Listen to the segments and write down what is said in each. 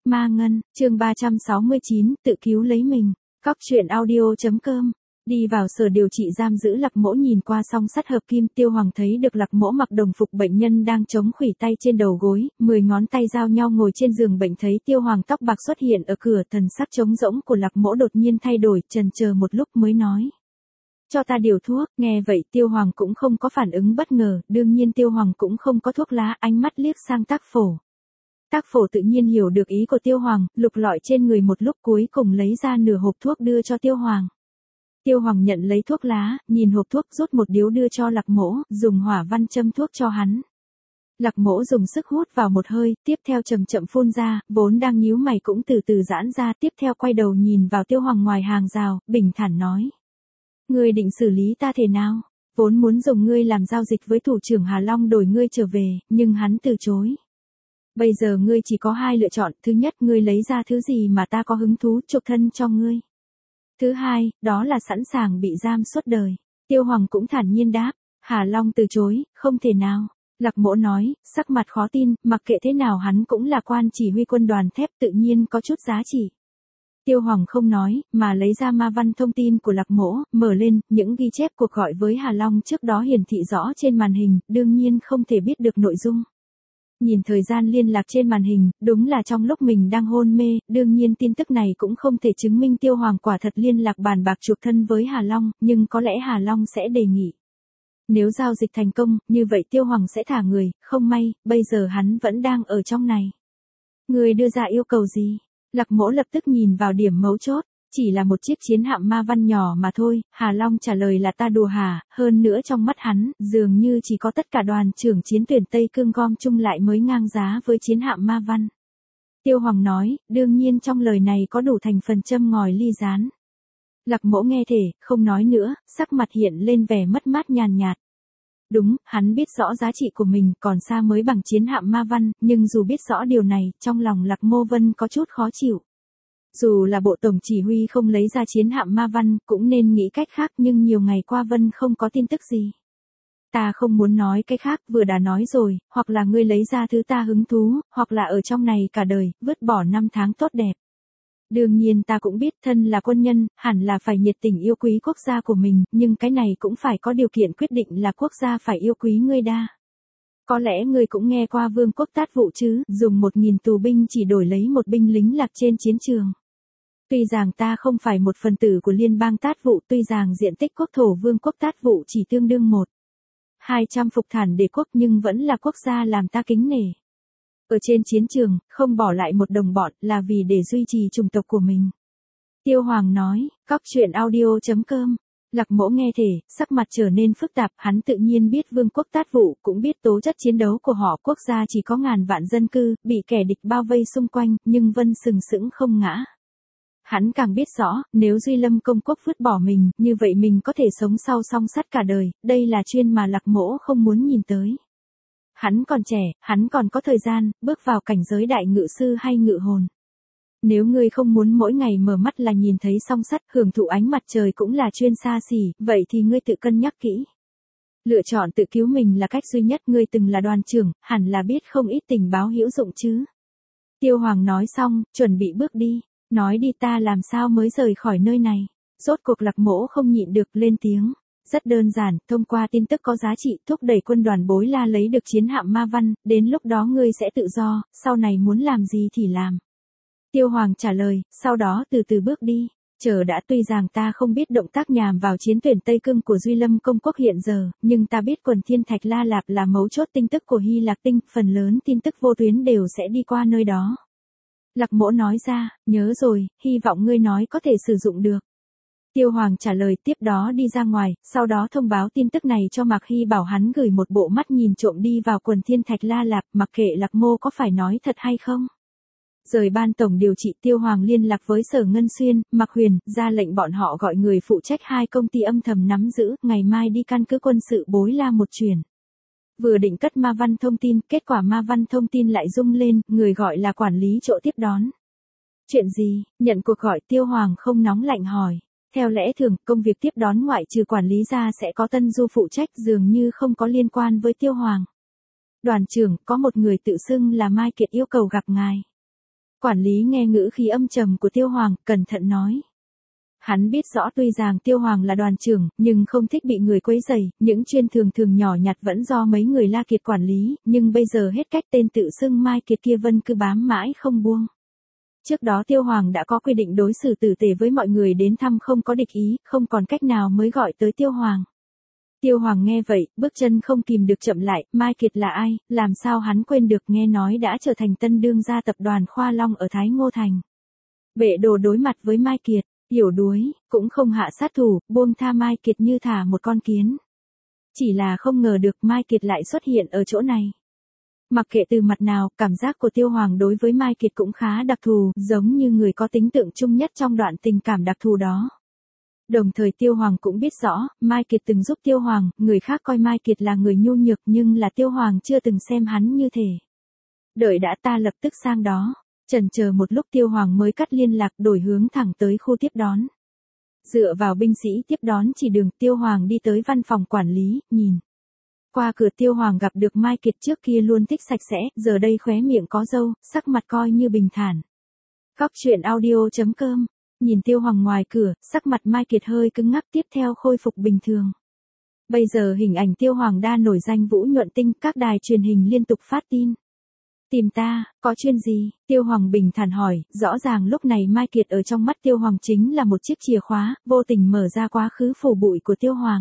Ma Ngân, chương 369, tự cứu lấy mình. Cóc truyện audio.com. Đi vào sở điều trị giam giữ Lạc Mỗ, nhìn qua song sắt hợp kim. Tiêu Hoàng thấy được Lạc Mỗ mặc đồng phục bệnh nhân đang chống khuỷu tay trên đầu gối, 10 ngón tay giao nhau ngồi trên giường bệnh. Thấy Tiêu Hoàng tóc bạc xuất hiện ở cửa, thần sắc trống rỗng của Lạc Mỗ đột nhiên thay đổi, chần chờ một lúc mới nói: cho ta điều thuốc. Nghe vậy Tiêu Hoàng cũng không có phản ứng bất ngờ, đương nhiên Tiêu Hoàng cũng không có thuốc lá, ánh mắt liếc sang Tác Phổ. Tác Phổ tự nhiên hiểu được ý của Tiêu Hoàng, lục lọi trên người một lúc cuối cùng lấy ra nửa hộp thuốc đưa cho Tiêu Hoàng. Tiêu Hoàng nhận lấy thuốc lá, nhìn hộp thuốc, rút một điếu đưa cho Lạc Mỗ, dùng hỏa văn châm thuốc cho hắn. Lạc Mỗ dùng sức hút vào một hơi, tiếp theo chậm chậm phun ra, vốn đang nhíu mày cũng từ từ giãn ra, tiếp theo quay đầu nhìn vào Tiêu Hoàng ngoài hàng rào, bình thản nói: ngươi định xử lý ta thế nào? Vốn muốn dùng ngươi làm giao dịch với thủ trưởng Hà Long đổi ngươi trở về, nhưng hắn từ chối. Bây giờ ngươi chỉ có hai lựa chọn, thứ nhất ngươi lấy ra thứ gì mà ta có hứng thú chuộc thân cho ngươi. Thứ hai, đó là sẵn sàng bị giam suốt đời. Tiêu Hoàng cũng thản nhiên đáp: Hà Long từ chối, không thể nào. Lạc Mỗ nói, sắc mặt khó tin, mặc kệ thế nào hắn cũng là quan chỉ huy quân đoàn thép, tự nhiên có chút giá trị. Tiêu Hoàng không nói, mà lấy ra ma văn thông tin của Lạc Mỗ, mở lên, những ghi chép cuộc gọi với Hà Long trước đó hiển thị rõ trên màn hình, đương nhiên không thể biết được nội dung. Nhìn thời gian liên lạc trên màn hình, đúng là trong lúc mình đang hôn mê, đương nhiên tin tức này cũng không thể chứng minh Tiêu Hoàng quả thật liên lạc bàn bạc chuộc thân với Hà Long, nhưng có lẽ Hà Long sẽ đề nghị. Nếu giao dịch thành công, như vậy Tiêu Hoàng sẽ thả người, không may, bây giờ hắn vẫn đang ở trong này. Người đưa ra yêu cầu gì? Lạc Mỗ lập tức nhìn vào điểm mấu chốt, chỉ là một chiếc chiến hạm ma văn nhỏ mà thôi. Hà Long trả lời là ta đùa hả, hơn nữa trong mắt hắn, dường như chỉ có tất cả đoàn trưởng chiến tuyển Tây Cương gom chung lại mới ngang giá với chiến hạm ma văn. Tiêu Hoàng nói, đương nhiên trong lời này có đủ thành phần châm ngòi ly gián. Lạc Mỗ nghe thể, không nói nữa, sắc mặt hiện lên vẻ mất mát nhàn nhạt. Đúng, hắn biết rõ giá trị của mình còn xa mới bằng chiến hạm ma văn, nhưng dù biết rõ điều này, trong lòng Lạc Mô Vân có chút khó chịu. Dù là bộ tổng chỉ huy không lấy ra chiến hạm ma văn, cũng nên nghĩ cách khác, nhưng nhiều ngày qua Vân không có tin tức gì. Ta không muốn nói cái khác, vừa đã nói rồi, hoặc là ngươi lấy ra thứ ta hứng thú, hoặc là ở trong này cả đời, vứt bỏ năm tháng tốt đẹp. Đương nhiên ta cũng biết thân là quân nhân, hẳn là phải nhiệt tình yêu quý quốc gia của mình, nhưng cái này cũng phải có điều kiện quyết định là quốc gia phải yêu quý ngươi đa. Có lẽ ngươi cũng nghe qua Vương quốc Tát Vụ chứ, dùng 1.000 tù binh chỉ đổi lấy một binh lính lạc trên chiến trường. Tuy rằng ta không phải một phần tử của liên bang Tát Vụ, tuy rằng diện tích quốc thổ Vương quốc Tát Vụ chỉ tương đương 1/200 phục thản đế quốc, nhưng vẫn là quốc gia làm ta kính nể. Ở trên chiến trường, không bỏ lại một đồng bọn là vì để duy trì chủng tộc của mình. Tiêu Hoàng nói, cóc truyện audio.com. Lạc Mỗ nghe thể, sắc mặt trở nên phức tạp, hắn tự nhiên biết Vương quốc Tát Vụ, cũng biết tố chất chiến đấu của họ, quốc gia chỉ có ngàn vạn dân cư, bị kẻ địch bao vây xung quanh, nhưng Vân sừng sững không ngã. Hắn càng biết rõ, nếu Duy Lâm công quốc vứt bỏ mình, như vậy mình có thể sống sau song sắt cả đời, đây là chuyên mà Lạc Mỗ không muốn nhìn tới. Hắn còn trẻ, hắn còn có thời gian, bước vào cảnh giới đại ngự sư hay ngự hồn. Nếu ngươi không muốn mỗi ngày mở mắt là nhìn thấy song sắt, hưởng thụ ánh mặt trời cũng là chuyên xa xỉ, vậy thì ngươi tự cân nhắc kỹ. Lựa chọn tự cứu mình là cách duy nhất, ngươi từng là đoàn trưởng, hẳn là biết không ít tình báo hữu dụng chứ. Tiêu Hoàng nói xong, chuẩn bị bước đi, nói đi ta làm sao mới rời khỏi nơi này. Rốt cuộc Lạc Mỗ không nhịn được lên tiếng. Rất đơn giản, thông qua tin tức có giá trị, thúc đẩy quân đoàn Bối La lấy được chiến hạm ma văn, đến lúc đó ngươi sẽ tự do, sau này muốn làm gì thì làm. Tiêu Hoàng trả lời, sau đó từ từ bước đi. Chờ đã, tuy rằng ta không biết động tác nhằm vào chiến tuyển Tây Cương của Duy Lâm công quốc hiện giờ, nhưng ta biết quần thiên thạch La Lạp là mấu chốt tin tức của Hy Lạc Tinh, phần lớn tin tức vô tuyến đều sẽ đi qua nơi đó. Lạc Mỗ nói ra, nhớ rồi, hy vọng ngươi nói có thể sử dụng được. Tiêu Hoàng trả lời, tiếp đó đi ra ngoài, sau đó thông báo tin tức này cho Mạc Hy, bảo hắn gửi một bộ mắt nhìn trộm đi vào quần thiên thạch La Lạp, mặc kệ Lạc Mô có phải nói thật hay không. Rời ban tổng điều trị, Tiêu Hoàng liên lạc với Sở Ngân Xuyên, Mạc Huyền, ra lệnh bọn họ gọi người phụ trách hai công ty âm thầm nắm giữ, ngày mai đi căn cứ quân sự Bối La một chuyến. Vừa định cất ma văn thông tin, kết quả ma văn thông tin lại rung lên, người gọi là quản lý chỗ tiếp đón. Chuyện gì? Nhận cuộc gọi, Tiêu Hoàng không nóng lạnh hỏi. Theo lẽ thường, công việc tiếp đón ngoại trừ quản lý ra sẽ có Tân Du phụ trách, dường như không có liên quan với Tiêu Hoàng. Đoàn trưởng, có một người tự xưng là Mai Kiệt yêu cầu gặp ngài. Quản lý nghe ngữ khí âm trầm của Tiêu Hoàng, cẩn thận nói. Hắn biết rõ tuy rằng Tiêu Hoàng là đoàn trưởng, nhưng không thích bị người quấy rầy, những chuyện thường thường nhỏ nhặt vẫn do mấy người La Kiệt quản lý, nhưng bây giờ hết cách tên tự xưng Mai Kiệt kia vẫn cứ bám mãi không buông. Trước đó Tiêu Hoàng đã có quy định đối xử tử tế với mọi người đến thăm không có địch ý, không còn cách nào mới gọi tới Tiêu Hoàng. Tiêu Hoàng nghe vậy, bước chân không kìm được chậm lại, Mai Kiệt là ai, làm sao hắn quên được, nghe nói đã trở thành tân đương gia tập đoàn Khoa Long ở Thái Ngô Thành. Bệ Đồ đối mặt với Mai Kiệt, yểu đuối, cũng không hạ sát thủ, buông tha Mai Kiệt như thả một con kiến. Chỉ là không ngờ được Mai Kiệt lại xuất hiện ở chỗ này. Mặc kệ từ mặt nào, cảm giác của Tiêu Hoàng đối với Mai Kiệt cũng khá đặc thù, giống như người có tính tượng chung nhất trong đoạn tình cảm đặc thù đó. Đồng thời Tiêu Hoàng cũng biết rõ, Mai Kiệt từng giúp Tiêu Hoàng, người khác coi Mai Kiệt là người nhu nhược nhưng là Tiêu Hoàng chưa từng xem hắn như thế. Đợi đã, ta lập tức sang đó. Chần chờ một lúc Tiêu Hoàng mới cắt liên lạc, đổi hướng thẳng tới khu tiếp đón. Dựa vào binh sĩ tiếp đón chỉ đường, Tiêu Hoàng đi tới văn phòng quản lý, nhìn. Qua cửa Tiêu Hoàng gặp được Mai Kiệt, trước kia luôn thích sạch sẽ, giờ đây khóe miệng có râu, sắc mặt coi như bình thản. Góc truyện audio.com. Nhìn Tiêu Hoàng ngoài cửa, sắc mặt Mai Kiệt hơi cứng ngắc, tiếp theo khôi phục bình thường. Bây giờ hình ảnh Tiêu Hoàng đa nổi danh Vũ Nhuận Tinh, các đài truyền hình liên tục phát tin. Tìm ta, có chuyện gì? Tiêu Hoàng bình thản hỏi, rõ ràng lúc này Mai Kiệt ở trong mắt Tiêu Hoàng chính là một chiếc chìa khóa, vô tình mở ra quá khứ phủ bụi của Tiêu Hoàng.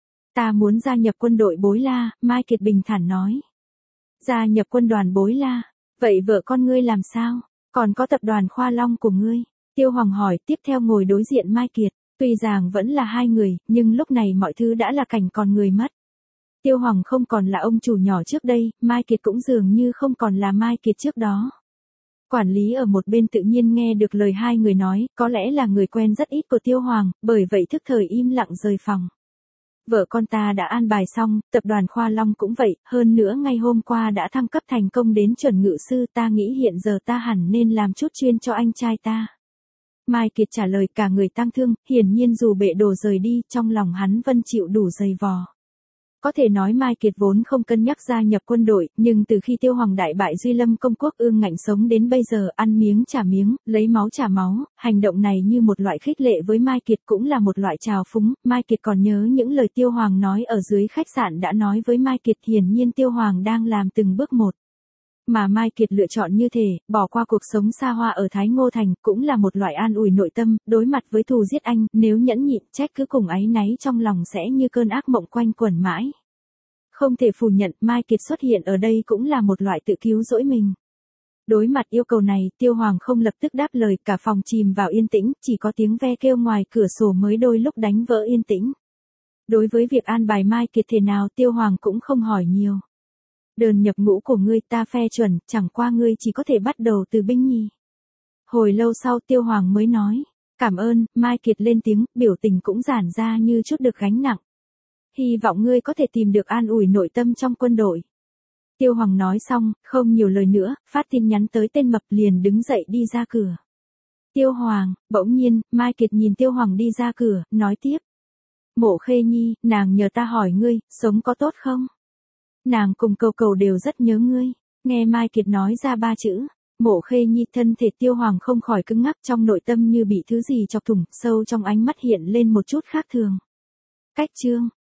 Ta muốn gia nhập quân đội Bối La, Mai Kiệt bình thản nói. Gia nhập quân đoàn Bối La, vậy vợ con ngươi làm sao? Còn có tập đoàn Khoa Long của ngươi? Tiêu Hoàng hỏi, tiếp theo ngồi đối diện Mai Kiệt, tuy rằng vẫn là hai người, nhưng lúc này mọi thứ đã là cảnh còn người mất. Tiêu Hoàng không còn là ông chủ nhỏ trước đây, Mai Kiệt cũng dường như không còn là Mai Kiệt trước đó. Quản lý ở một bên tự nhiên nghe được lời hai người nói, có lẽ là người quen rất ít của Tiêu Hoàng, bởi vậy thức thời im lặng rời phòng. Vợ con ta đã an bài xong, tập đoàn Khoa Long cũng vậy, hơn nữa ngày hôm qua đã thăng cấp thành công đến chuẩn ngự sư, ta nghĩ hiện giờ ta hẳn nên làm chút chuyên cho anh trai ta. Mai Kiệt trả lời, cả người tang thương, hiển nhiên dù Bệ Đồ rời đi, trong lòng hắn vẫn chịu đủ dày vò. Có thể nói Mai Kiệt vốn không cân nhắc gia nhập quân đội, nhưng từ khi Tiêu Hoàng đại bại Duy Lâm công quốc ương ngạnh sống đến bây giờ, ăn miếng trả miếng, lấy máu trả máu, hành động này như một loại khích lệ với Mai Kiệt, cũng là một loại trào phúng. Mai Kiệt còn nhớ những lời Tiêu Hoàng nói ở dưới khách sạn đã nói với Mai Kiệt, hiển nhiên Tiêu Hoàng đang làm từng bước một. Mà Mai Kiệt lựa chọn như thế, bỏ qua cuộc sống xa hoa ở Thái Ngô Thành, cũng là một loại an ủi nội tâm, đối mặt với thù giết anh, nếu nhẫn nhịn, trách cứ cùng áy náy trong lòng sẽ như cơn ác mộng quanh quẩn mãi. Không thể phủ nhận, Mai Kiệt xuất hiện ở đây cũng là một loại tự cứu dỗi mình. Đối mặt yêu cầu này, Tiêu Hoàng không lập tức đáp lời, cả phòng chìm vào yên tĩnh, chỉ có tiếng ve kêu ngoài cửa sổ mới đôi lúc đánh vỡ yên tĩnh. Đối với việc an bài Mai Kiệt thế nào, Tiêu Hoàng cũng không hỏi nhiều. Đơn nhập ngũ của ngươi ta phê chuẩn, chẳng qua ngươi chỉ có thể bắt đầu từ binh nhì. Hồi lâu sau Tiêu Hoàng mới nói, cảm ơn. Mai Kiệt lên tiếng, biểu tình cũng giãn ra như chút được gánh nặng. Hy vọng ngươi có thể tìm được an ủi nội tâm trong quân đội. Tiêu Hoàng nói xong, không nhiều lời nữa, phát tin nhắn tới tên mập liền đứng dậy đi ra cửa. Tiêu Hoàng, bỗng nhiên, Mai Kiệt nhìn Tiêu Hoàng đi ra cửa, nói tiếp. Mộ Khê Nhi, nàng nhờ ta hỏi ngươi, sống có tốt không? Nàng cùng Cầu Cầu đều rất nhớ ngươi. Nghe Mai Kiệt nói ra ba chữ, Mộ Khê Nhi, thân thể Tiêu Hoàng không khỏi cứng ngắc, trong nội tâm như bị thứ gì chọc thủng, sâu trong ánh mắt hiện lên một chút khác thường. Cách chương